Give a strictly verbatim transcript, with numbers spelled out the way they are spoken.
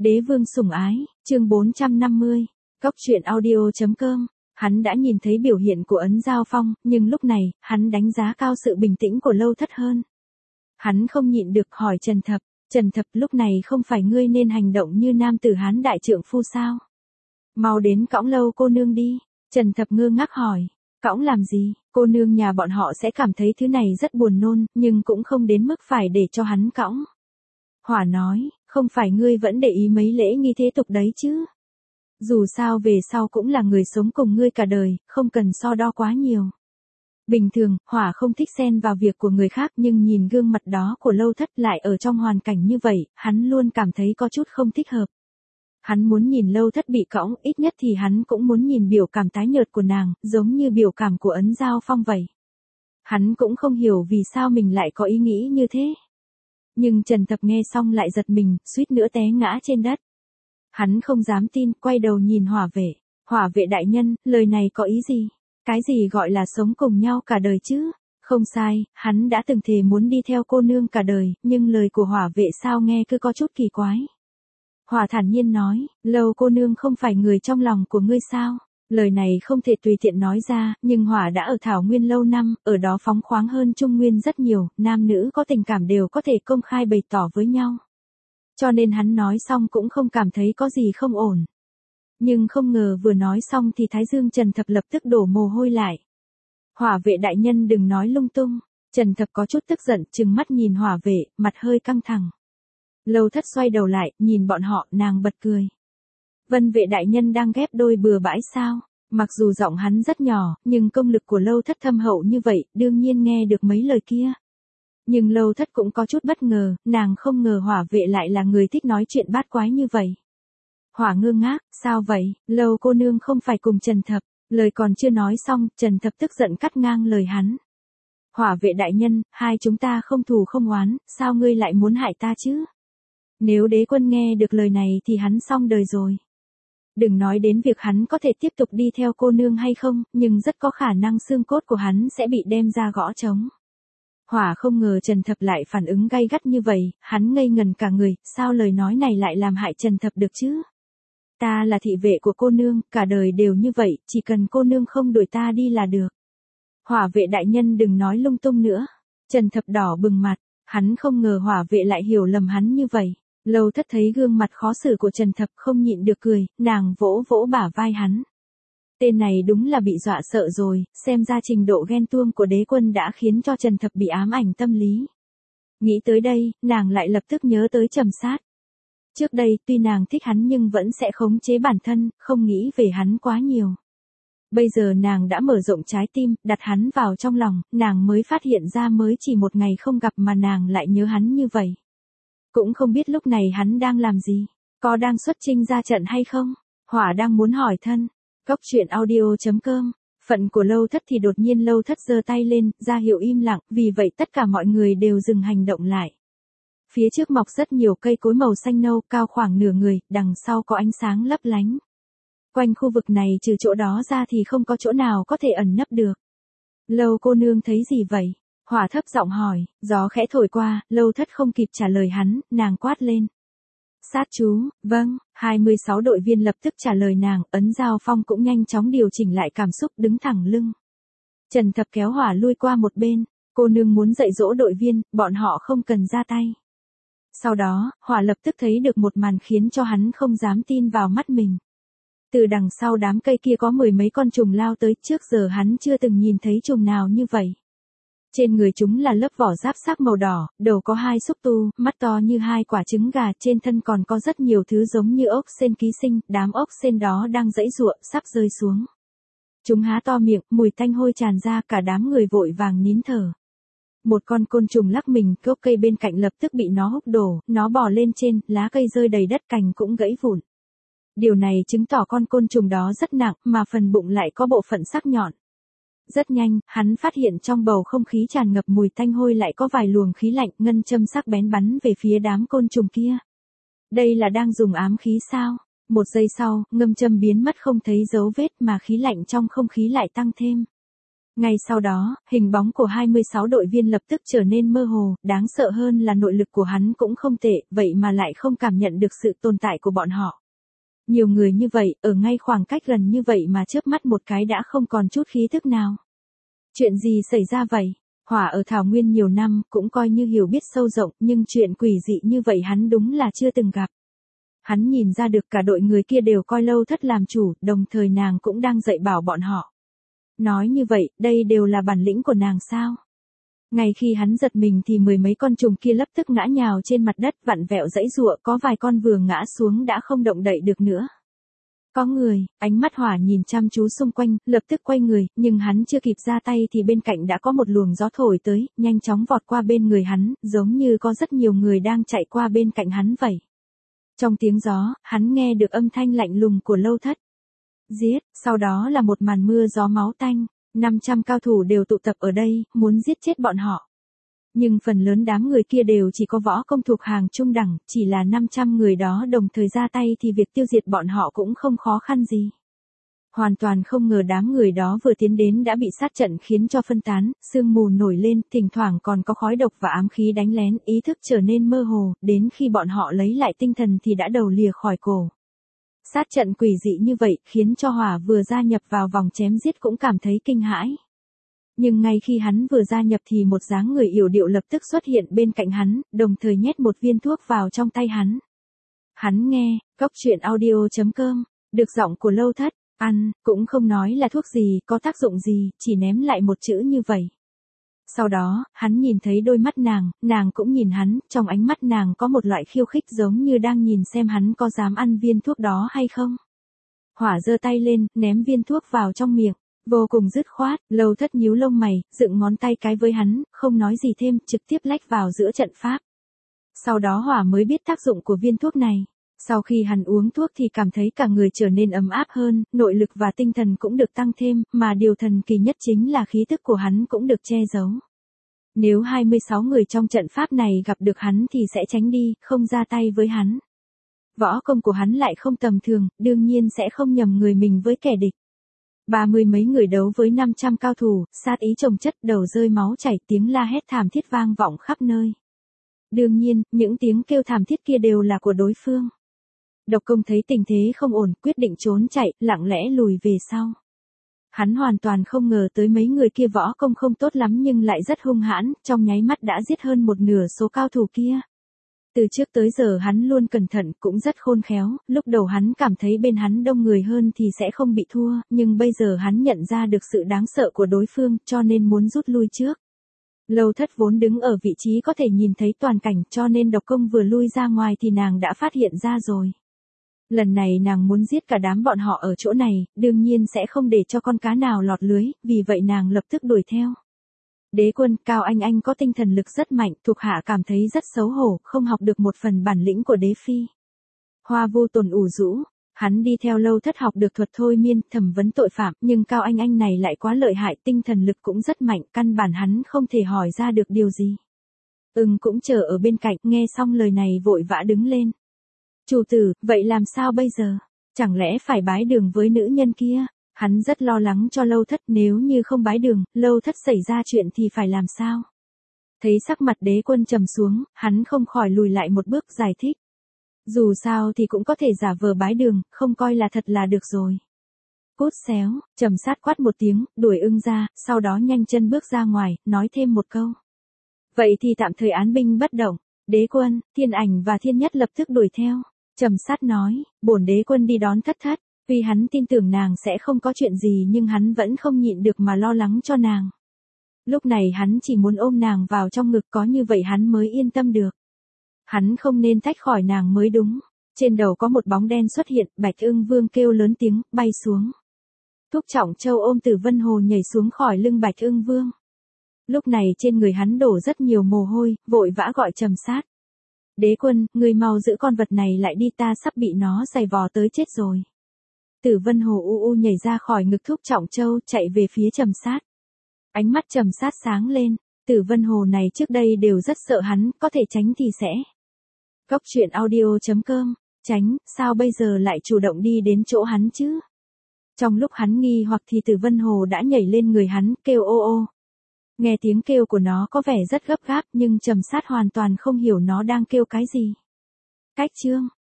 Đế vương sủng ái, chương bốn trăm năm mươi, Cốc truyện audio chấm com. Hắn đã nhìn thấy biểu hiện của Ấn Giao Phong, nhưng lúc này, hắn đánh giá cao sự bình tĩnh của Lâu Thất hơn. Hắn không nhịn được hỏi Trần Thập, Trần Thập lúc này không phải ngươi nên hành động như nam tử Hán đại trượng phu sao? Mau đến cõng Lâu cô nương đi. Trần Thập ngơ ngác hỏi, cõng làm gì? Cô nương nhà bọn họ sẽ cảm thấy thứ này rất buồn nôn, nhưng cũng không đến mức phải để cho hắn cõng. Hỏa nói, không phải ngươi vẫn để ý mấy lễ nghi thế tục đấy chứ? Dù sao về sau cũng là người sống cùng ngươi cả đời, không cần so đo quá nhiều. Bình thường, Hỏa không thích xen vào việc của người khác, nhưng nhìn gương mặt đó của Lâu Thất lại ở trong hoàn cảnh như vậy, hắn luôn cảm thấy có chút không thích hợp. Hắn muốn nhìn Lâu Thất bị cõng, ít nhất thì hắn cũng muốn nhìn biểu cảm tái nhợt của nàng, giống như biểu cảm của Ấn Giao Phong vậy. Hắn cũng không hiểu vì sao mình lại có ý nghĩ như thế. Nhưng Trần Thập nghe xong lại giật mình, suýt nữa té ngã trên đất. Hắn không dám tin, quay đầu nhìn Hỏa vệ. Hỏa vệ đại nhân, lời này có ý gì? Cái gì gọi là sống cùng nhau cả đời chứ? Không sai, hắn đã từng thề muốn đi theo cô nương cả đời, nhưng lời của Hỏa vệ sao nghe cứ có chút kỳ quái. Hỏa thản nhiên nói, Lâu cô nương không phải người trong lòng của ngươi sao? Lời này không thể tùy tiện nói ra, nhưng Hỏa đã ở Thảo Nguyên lâu năm, ở đó phóng khoáng hơn Trung Nguyên rất nhiều, nam nữ có tình cảm đều có thể công khai bày tỏ với nhau. Cho nên hắn nói xong cũng không cảm thấy có gì không ổn. Nhưng không ngờ vừa nói xong thì Thái Dương Trần Thập lập tức đổ mồ hôi lại. Hỏa vệ đại nhân đừng nói lung tung. Trần Thập có chút tức giận, trừng mắt nhìn Hỏa vệ, mặt hơi căng thẳng. Lâu Thất xoay đầu lại, nhìn bọn họ, nàng bật cười. Vân vệ đại nhân đang ghép đôi bừa bãi sao? Mặc dù giọng hắn rất nhỏ, nhưng công lực của Lâu Thất thâm hậu như vậy, đương nhiên nghe được mấy lời kia. Nhưng Lâu Thất cũng có chút bất ngờ, nàng không ngờ Hỏa vệ lại là người thích nói chuyện bát quái như vậy. Hỏa ngơ ngác, sao vậy? Lâu cô nương không phải cùng Trần Thập. Lời còn chưa nói xong, Trần Thập tức giận cắt ngang lời hắn. Hỏa vệ đại nhân, hai chúng ta không thù không oán, sao ngươi lại muốn hại ta chứ? Nếu đế quân nghe được lời này thì hắn xong đời rồi. Đừng nói đến việc hắn có thể tiếp tục đi theo cô nương hay không, nhưng rất có khả năng xương cốt của hắn sẽ bị đem ra gõ trống. Hỏa không ngờ Trần Thập lại phản ứng gay gắt như vậy, hắn ngây ngần cả người, sao lời nói này lại làm hại Trần Thập được chứ? Ta là thị vệ của cô nương, cả đời đều như vậy, chỉ cần cô nương không đuổi ta đi là được. Hỏa vệ đại nhân đừng nói lung tung nữa. Trần Thập đỏ bừng mặt, hắn không ngờ Hỏa vệ lại hiểu lầm hắn như vậy. Lâu Thất thấy gương mặt khó xử của Trần Thập không nhịn được cười, nàng vỗ vỗ bả vai hắn. Tên này đúng là bị dọa sợ rồi, xem ra trình độ ghen tuông của đế quân đã khiến cho Trần Thập bị ám ảnh tâm lý. Nghĩ tới đây, nàng lại lập tức nhớ tới Trầm Sát. Trước đây, tuy nàng thích hắn nhưng vẫn sẽ khống chế bản thân, không nghĩ về hắn quá nhiều. Bây giờ nàng đã mở rộng trái tim, đặt hắn vào trong lòng, nàng mới phát hiện ra mới chỉ một ngày không gặp mà nàng lại nhớ hắn như vậy. Cũng không biết lúc này hắn đang làm gì, có đang xuất chinh ra trận hay không? Hỏa đang muốn hỏi thân. Cốc truyện audio chấm com. Phận của Lâu Thất thì đột nhiên Lâu Thất giơ tay lên, ra hiệu im lặng, vì vậy tất cả mọi người đều dừng hành động lại. Phía trước mọc rất nhiều cây cối màu xanh nâu, cao khoảng nửa người, đằng sau có ánh sáng lấp lánh. Quanh khu vực này trừ chỗ đó ra thì không có chỗ nào có thể ẩn nấp được. Lâu cô nương thấy gì vậy? Hỏa thấp giọng hỏi, gió khẽ thổi qua, Lâu Thất không kịp trả lời hắn, nàng quát lên. Sát chú, vâng, hai mươi sáu đội viên lập tức trả lời nàng, Ấn Giao Phong cũng nhanh chóng điều chỉnh lại cảm xúc đứng thẳng lưng. Trần Thập kéo Hỏa lui qua một bên, cô nương muốn dạy dỗ đội viên, bọn họ không cần ra tay. Sau đó, Hỏa lập tức thấy được một màn khiến cho hắn không dám tin vào mắt mình. Từ đằng sau đám cây kia có mười mấy con trùng lao tới, trước giờ hắn chưa từng nhìn thấy trùng nào như vậy. Trên người chúng là lớp vỏ giáp sắc màu đỏ, đầu có hai xúc tu, mắt to như hai quả trứng gà, trên thân còn có rất nhiều thứ giống như ốc sên ký sinh, đám ốc sên đó đang giãy giụa, sắp rơi xuống. Chúng há to miệng, mùi tanh hôi tràn ra, cả đám người vội vàng nín thở. Một con côn trùng lắc mình, gốc cây bên cạnh lập tức bị nó húc đổ, nó bò lên trên, lá cây rơi đầy đất, cành cũng gãy vụn. Điều này chứng tỏ con côn trùng đó rất nặng, mà phần bụng lại có bộ phận sắc nhọn. Rất nhanh, hắn phát hiện trong bầu không khí tràn ngập mùi tanh hôi lại có vài luồng khí lạnh, ngân châm sắc bén bắn về phía đám côn trùng kia. Đây là đang dùng ám khí sao? Một giây sau, ngâm châm biến mất không thấy dấu vết mà khí lạnh trong không khí lại tăng thêm. Ngay sau đó, hình bóng của hai mươi sáu đội viên lập tức trở nên mơ hồ, đáng sợ hơn là nội lực của hắn cũng không tệ, vậy mà lại không cảm nhận được sự tồn tại của bọn họ. Nhiều người như vậy, ở ngay khoảng cách gần như vậy mà chớp mắt một cái đã không còn chút khí thức nào. Chuyện gì xảy ra vậy? Hỏa ở Thảo Nguyên nhiều năm, cũng coi như hiểu biết sâu rộng, nhưng chuyện quỷ dị như vậy hắn đúng là chưa từng gặp. Hắn nhìn ra được cả đội người kia đều coi Lâu Thất làm chủ, đồng thời nàng cũng đang dạy bảo bọn họ. Nói như vậy, đây đều là bản lĩnh của nàng sao? Ngay khi hắn giật mình thì mười mấy con trùng kia lập tức ngã nhào trên mặt đất, vặn vẹo giãy giụa, có vài con vừa ngã xuống đã không động đậy được nữa. Có người, ánh mắt Hỏa nhìn chăm chú xung quanh, lập tức quay người, nhưng hắn chưa kịp ra tay thì bên cạnh đã có một luồng gió thổi tới, nhanh chóng vọt qua bên người hắn, giống như có rất nhiều người đang chạy qua bên cạnh hắn vậy. Trong tiếng gió, hắn nghe được âm thanh lạnh lùng của Lâu Thất. Giết, sau đó là một màn mưa gió máu tanh, năm trăm cao thủ đều tụ tập ở đây, muốn giết chết bọn họ. Nhưng phần lớn đám người kia đều chỉ có võ công thuộc hàng trung đẳng, chỉ là năm trăm người đó đồng thời ra tay thì việc tiêu diệt bọn họ cũng không khó khăn gì. Hoàn toàn không ngờ đám người đó vừa tiến đến đã bị sát trận khiến cho phân tán, sương mù nổi lên, thỉnh thoảng còn có khói độc và ám khí đánh lén, ý thức trở nên mơ hồ, đến khi bọn họ lấy lại tinh thần thì đã đầu lìa khỏi cổ. Sát trận quỷ dị như vậy, khiến cho Hỏa vừa gia nhập vào vòng chém giết cũng cảm thấy kinh hãi. Nhưng ngay khi hắn vừa gia nhập thì một dáng người yểu điệu lập tức xuất hiện bên cạnh hắn, đồng thời nhét một viên thuốc vào trong tay hắn. Hắn nghe, cốc truyện audio chấm com, được giọng của Lâu Thất, ăn, cũng không nói là thuốc gì, có tác dụng gì, chỉ ném lại một chữ như vậy. Sau đó, hắn nhìn thấy đôi mắt nàng, nàng cũng nhìn hắn, trong ánh mắt nàng có một loại khiêu khích giống như đang nhìn xem hắn có dám ăn viên thuốc đó hay không. Hỏa giơ tay lên, ném viên thuốc vào trong miệng, vô cùng dứt khoát, Lâu Thất nhíu lông mày, dựng ngón tay cái với hắn, không nói gì thêm, trực tiếp lách vào giữa trận pháp. Sau đó Hỏa mới biết tác dụng của viên thuốc này. Sau khi hắn uống thuốc thì cảm thấy cả người trở nên ấm áp hơn, nội lực và tinh thần cũng được tăng thêm, mà điều thần kỳ nhất chính là khí tức của hắn cũng được che giấu. Nếu hai mươi sáu người trong trận pháp này gặp được hắn thì sẽ tránh đi, không ra tay với hắn. Võ công của hắn lại không tầm thường, đương nhiên sẽ không nhầm người mình với kẻ địch. Ba mươi mấy người đấu với năm trăm cao thủ, sát ý chồng chất, đầu rơi máu chảy, tiếng la hét thảm thiết vang vọng khắp nơi. Đương nhiên, những tiếng kêu thảm thiết kia đều là của đối phương. Độc Công thấy tình thế không ổn, quyết định trốn chạy, lặng lẽ lùi về sau. Hắn hoàn toàn không ngờ tới mấy người kia võ công không tốt lắm nhưng lại rất hung hãn, trong nháy mắt đã giết hơn một nửa số cao thủ kia. Từ trước tới giờ hắn luôn cẩn thận, cũng rất khôn khéo, lúc đầu hắn cảm thấy bên hắn đông người hơn thì sẽ không bị thua, nhưng bây giờ hắn nhận ra được sự đáng sợ của đối phương, cho nên muốn rút lui trước. Lâu Thất vốn đứng ở vị trí có thể nhìn thấy toàn cảnh, cho nên Độc Công vừa lui ra ngoài thì nàng đã phát hiện ra rồi. Lần này nàng muốn giết cả đám bọn họ ở chỗ này, đương nhiên sẽ không để cho con cá nào lọt lưới, vì vậy nàng lập tức đuổi theo. Đế Quân, Cao Anh Anh có tinh thần lực rất mạnh, thuộc hạ cảm thấy rất xấu hổ, không học được một phần bản lĩnh của Đế Phi. Hoa Vu Tồn ủ rũ, hắn đi theo Lâu Thất học được thuật thôi miên, thẩm vấn tội phạm, nhưng Cao Anh Anh này lại quá lợi hại, tinh thần lực cũng rất mạnh, căn bản hắn không thể hỏi ra được điều gì. Ưng cũng chờ ở bên cạnh, nghe xong lời này vội vã đứng lên. Chủ tử, vậy làm sao bây giờ? Chẳng lẽ phải bái đường với nữ nhân kia? Hắn rất lo lắng cho Lâu Thất, nếu như không bái đường, Lâu Thất xảy ra chuyện thì phải làm sao? Thấy sắc mặt Đế Quân trầm xuống, hắn không khỏi lùi lại một bước giải thích. Dù sao thì cũng có thể giả vờ bái đường, không coi là thật là được rồi. Cút xéo, Trầm Sát quát một tiếng, đuổi Ưng ra, sau đó nhanh chân bước ra ngoài, nói thêm một câu. Vậy thì tạm thời án binh bất động. Đế Quân, Thiên Ảnh và Thiên Nhất lập tức đuổi theo. Trầm Sát nói, bổn Đế Quân đi đón Thất Thất. Vì hắn tin tưởng nàng sẽ không có chuyện gì nhưng hắn vẫn không nhịn được mà lo lắng cho nàng. Lúc này hắn chỉ muốn ôm nàng vào trong ngực, có như vậy hắn mới yên tâm được. Hắn không nên tách khỏi nàng mới đúng. Trên đầu có một bóng đen xuất hiện, Bạch Ưng Vương kêu lớn tiếng, bay xuống. Thúc Trọng Châu ôm Tử Vân Hồ nhảy xuống khỏi lưng Bạch Ưng Vương. Lúc này trên người hắn đổ rất nhiều mồ hôi, vội vã gọi Trầm Sát. Đế Quân, người mau giữ con vật này lại đi, ta sắp bị nó giày vò tới chết rồi. Tử Vân Hồ u u nhảy ra khỏi ngực Thúc Trọng Châu, chạy về phía Trầm Sát. Ánh mắt Trầm Sát sáng lên, Tử Vân Hồ này trước đây đều rất sợ hắn, có thể tránh thì sẽ. Cốc truyện audio chấm com, tránh, sao bây giờ lại chủ động đi đến chỗ hắn chứ? Trong lúc hắn nghi hoặc thì Tử Vân Hồ đã nhảy lên người hắn, kêu ô ô. Nghe tiếng kêu của nó có vẻ rất gấp gáp nhưng Trầm Sát hoàn toàn không hiểu nó đang kêu cái gì. Cách chương